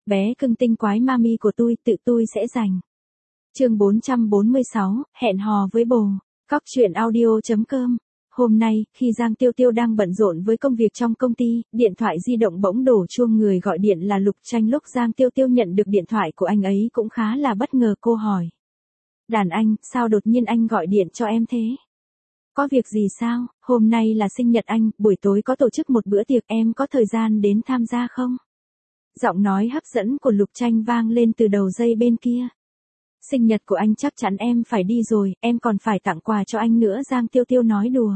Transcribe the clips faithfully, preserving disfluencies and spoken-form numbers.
bé cưng tinh quái mami của tôi, tự tôi sẽ giành. Chương bốn trăm bốn mươi sáu, hẹn hò với bồ. Cóc truyện audio chấm com. Hôm nay, khi Giang Tiêu Tiêu đang bận rộn với công việc trong công ty, điện thoại di động bỗng đổ chuông, người gọi điện là Lục Tranh. Lúc Giang Tiêu Tiêu nhận được điện thoại của anh ấy cũng khá là bất ngờ, cô hỏi. Đàn anh, sao đột nhiên anh gọi điện cho em thế? Có việc gì sao? Hôm nay là sinh nhật anh, buổi tối có tổ chức một bữa tiệc, em có thời gian đến tham gia không? Giọng nói hấp dẫn của Lục Tranh vang lên từ đầu dây bên kia. Sinh nhật của anh chắc chắn em phải đi rồi, em còn phải tặng quà cho anh nữa, Giang Tiêu Tiêu nói đùa.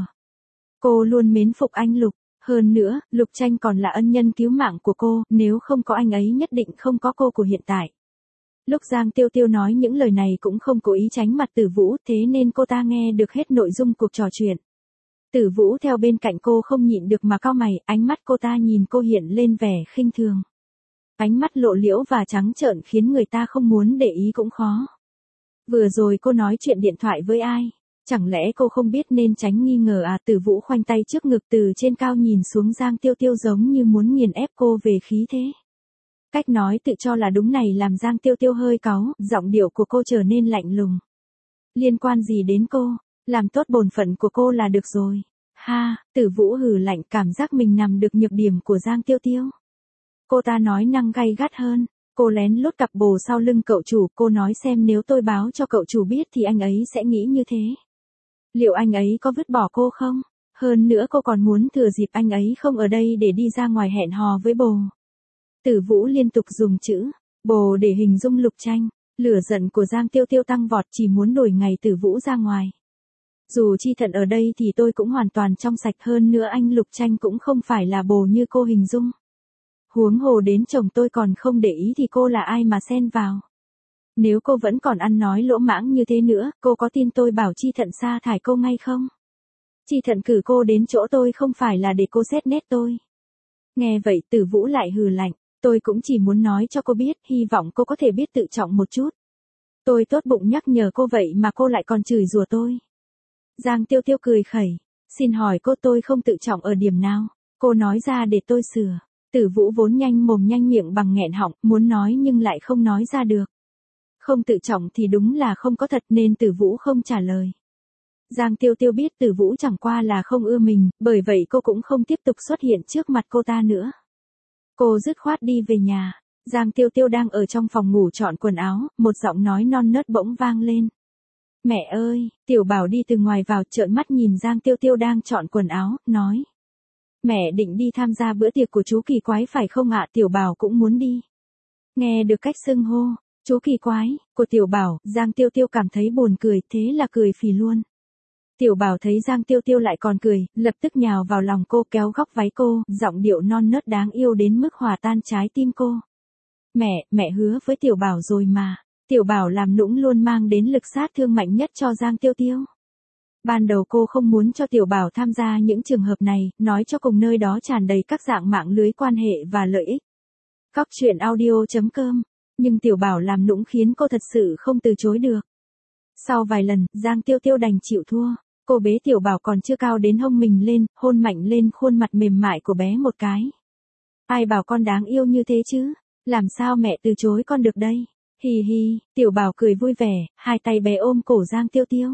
Cô luôn mến phục anh Lục, hơn nữa, Lục Tranh còn là ân nhân cứu mạng của cô, nếu không có anh ấy nhất định không có cô của hiện tại. Lúc Giang Tiêu Tiêu nói những lời này cũng không cố ý tránh mặt Tử Vũ, thế nên cô ta nghe được hết nội dung cuộc trò chuyện. Tử Vũ theo bên cạnh cô không nhịn được mà cau mày, ánh mắt cô ta nhìn cô hiện lên vẻ khinh thường. Ánh mắt lộ liễu và trắng trợn khiến người ta không muốn để ý cũng khó. Vừa rồi cô nói chuyện điện thoại với ai? Chẳng lẽ cô không biết nên tránh nghi ngờ à? Tử Vũ khoanh tay trước ngực từ trên cao nhìn xuống Giang Tiêu Tiêu giống như muốn nghiền ép cô về khí thế. Cách nói tự cho là đúng này làm Giang Tiêu Tiêu hơi cáu, giọng điệu của cô trở nên lạnh lùng. Liên quan gì đến cô? Làm tốt bổn phận của cô là được rồi. Ha, Tử Vũ hừ lạnh, cảm giác mình nằm được nhược điểm của Giang Tiêu Tiêu. Cô ta nói năng gay gắt hơn. Cô lén lút cặp bồ sau lưng cậu chủ, cô nói xem nếu tôi báo cho cậu chủ biết thì anh ấy sẽ nghĩ như thế. Liệu anh ấy có vứt bỏ cô không? Hơn nữa cô còn muốn thừa dịp anh ấy không ở đây để đi ra ngoài hẹn hò với bồ. Tử Vũ liên tục dùng chữ bồ để hình dung Lục Tranh. Lửa giận của Giang Tiêu Tiêu tăng vọt, chỉ muốn đuổi ngày Tử Vũ ra ngoài. Dù Chi Thận ở đây thì tôi cũng hoàn toàn trong sạch, hơn nữa anh Lục Tranh cũng không phải là bồ như cô hình dung. Huống hồ đến chồng tôi còn không để ý thì cô là ai mà xen vào. Nếu cô vẫn còn ăn nói lỗ mãng như thế nữa, cô có tin tôi bảo Chi Thận sa thải cô ngay không? Chi Thận cử cô đến chỗ tôi không phải là để cô xét nét tôi. Nghe vậy Tử Vũ lại hừ lạnh, tôi cũng chỉ muốn nói cho cô biết, hy vọng cô có thể biết tự trọng một chút. Tôi tốt bụng nhắc nhở cô vậy mà cô lại còn chửi rủa tôi. Giang Tiêu Tiêu cười khẩy, xin hỏi cô tôi không tự trọng ở điểm nào? Cô nói ra để tôi sửa. Tử Vũ vốn nhanh mồm nhanh miệng bằng nghẹn họng, muốn nói nhưng lại không nói ra được. Không tự trọng thì đúng là không có thật nên Tử Vũ không trả lời. Giang Tiêu Tiêu biết Tử Vũ chẳng qua là không ưa mình, bởi vậy cô cũng không tiếp tục xuất hiện trước mặt cô ta nữa. Cô dứt khoát đi về nhà. Giang Tiêu Tiêu đang ở trong phòng ngủ chọn quần áo, một giọng nói non nớt bỗng vang lên. Mẹ ơi, Tiểu Bảo đi từ ngoài vào, trợn mắt nhìn Giang Tiêu Tiêu đang chọn quần áo, nói. Mẹ định đi tham gia bữa tiệc của chú Kỳ Quái phải không ạ? Tiểu Bảo cũng muốn đi. Nghe được cách xưng hô, chú Kỳ Quái, của Tiểu Bảo, Giang Tiêu Tiêu cảm thấy buồn cười, thế là cười phì luôn. Tiểu Bảo thấy Giang Tiêu Tiêu lại còn cười, lập tức nhào vào lòng cô, kéo góc váy cô, giọng điệu non nớt đáng yêu đến mức hòa tan trái tim cô. Mẹ, mẹ hứa với Tiểu Bảo rồi mà. Tiểu Bảo làm nũng luôn mang đến lực sát thương mạnh nhất cho Giang Tiêu Tiêu. Ban đầu cô không muốn cho Tiểu Bảo tham gia những trường hợp này, nói cho cùng nơi đó tràn đầy các dạng mạng lưới quan hệ và lợi ích. Cóc truyện audio chấm com. Nhưng Tiểu Bảo làm nũng khiến cô thật sự không từ chối được. Sau vài lần, Giang Tiêu Tiêu đành chịu thua. Cô bế Tiểu Bảo còn chưa cao đến hông mình lên, hôn mạnh lên khuôn mặt mềm mại của bé một cái. Ai bảo con đáng yêu như thế chứ? Làm sao mẹ từ chối con được đây? Hì hì, Tiểu Bảo cười vui vẻ, hai tay bé ôm cổ Giang Tiêu Tiêu.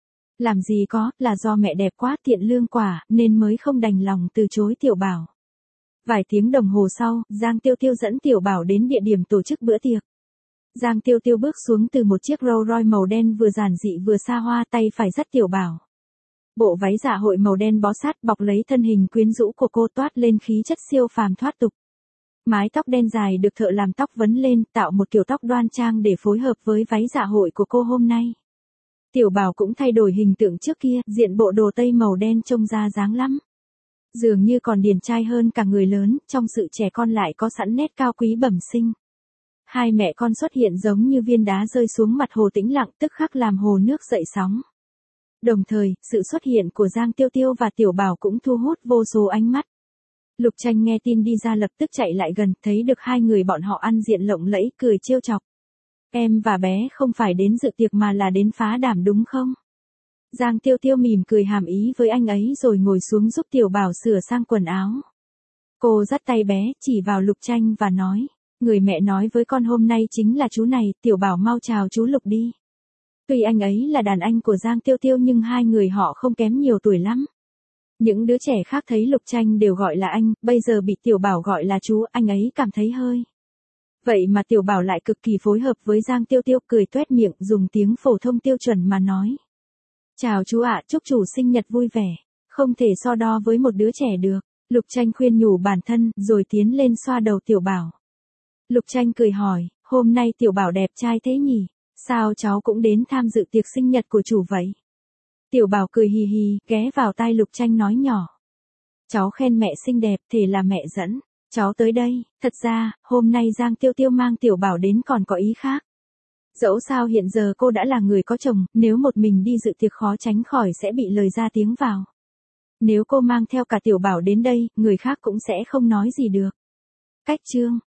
Làm gì có, là do mẹ đẹp quá tiện lương quả, nên mới không đành lòng từ chối Tiểu Bảo. Vài tiếng đồng hồ sau, Giang Tiêu Tiêu dẫn Tiểu Bảo đến địa điểm tổ chức bữa tiệc. Giang Tiêu Tiêu bước xuống từ một chiếc Rolls Royce màu đen vừa giản dị vừa xa hoa, tay phải dắt Tiểu Bảo. Bộ váy dạ hội màu đen bó sát bọc lấy thân hình quyến rũ của cô, toát lên khí chất siêu phàm thoát tục. Mái tóc đen dài được thợ làm tóc vấn lên, tạo một kiểu tóc đoan trang để phối hợp với váy dạ hội của cô hôm nay. Tiểu Bảo cũng thay đổi hình tượng trước kia, diện bộ đồ tây màu đen trông ra dáng lắm. Dường như còn điển trai hơn cả người lớn, trong sự trẻ con lại có sẵn nét cao quý bẩm sinh. Hai mẹ con xuất hiện giống như viên đá rơi xuống mặt hồ tĩnh lặng, tức khắc làm hồ nước dậy sóng. Đồng thời, sự xuất hiện của Giang Tiêu Tiêu và Tiểu Bảo cũng thu hút vô số ánh mắt. Lục Tranh nghe tin đi ra lập tức chạy lại gần, thấy được hai người bọn họ ăn diện lộng lẫy, cười trêu chọc. Em và bé không phải đến dự tiệc mà là đến phá đám đúng không? Giang Tiêu Tiêu mỉm cười hàm ý với anh ấy rồi ngồi xuống giúp Tiểu Bảo sửa sang quần áo. Cô dắt tay bé, chỉ vào Lục Tranh và nói. Người mẹ nói với con hôm nay chính là chú này, Tiểu Bảo mau chào chú Lục đi. Tuy anh ấy là đàn anh của Giang Tiêu Tiêu nhưng hai người họ không kém nhiều tuổi lắm. Những đứa trẻ khác thấy Lục Tranh đều gọi là anh, bây giờ bị Tiểu Bảo gọi là chú, anh ấy cảm thấy hơi. Vậy mà Tiểu Bảo lại cực kỳ phối hợp với Giang Tiêu Tiêu, cười toét miệng dùng tiếng phổ thông tiêu chuẩn mà nói. Chào chú ạ, chúc chủ sinh nhật vui vẻ. Không thể so đo với một đứa trẻ được. Lục Tranh khuyên nhủ bản thân, rồi tiến lên xoa đầu Tiểu Bảo. Lục Tranh cười hỏi, hôm nay Tiểu Bảo đẹp trai thế nhỉ? Sao cháu cũng đến tham dự tiệc sinh nhật của chủ vậy? Tiểu Bảo cười hì hì, ghé vào tai Lục Tranh nói nhỏ. Cháu khen mẹ xinh đẹp, thế là mẹ dẫn. Cháu tới đây, thật ra, hôm nay Giang Tiêu Tiêu mang Tiểu Bảo đến còn có ý khác. Dẫu sao hiện giờ cô đã là người có chồng, nếu một mình đi dự tiệc khó tránh khỏi sẽ bị lời ra tiếng vào. Nếu cô mang theo cả Tiểu Bảo đến đây, người khác cũng sẽ không nói gì được. Cách chương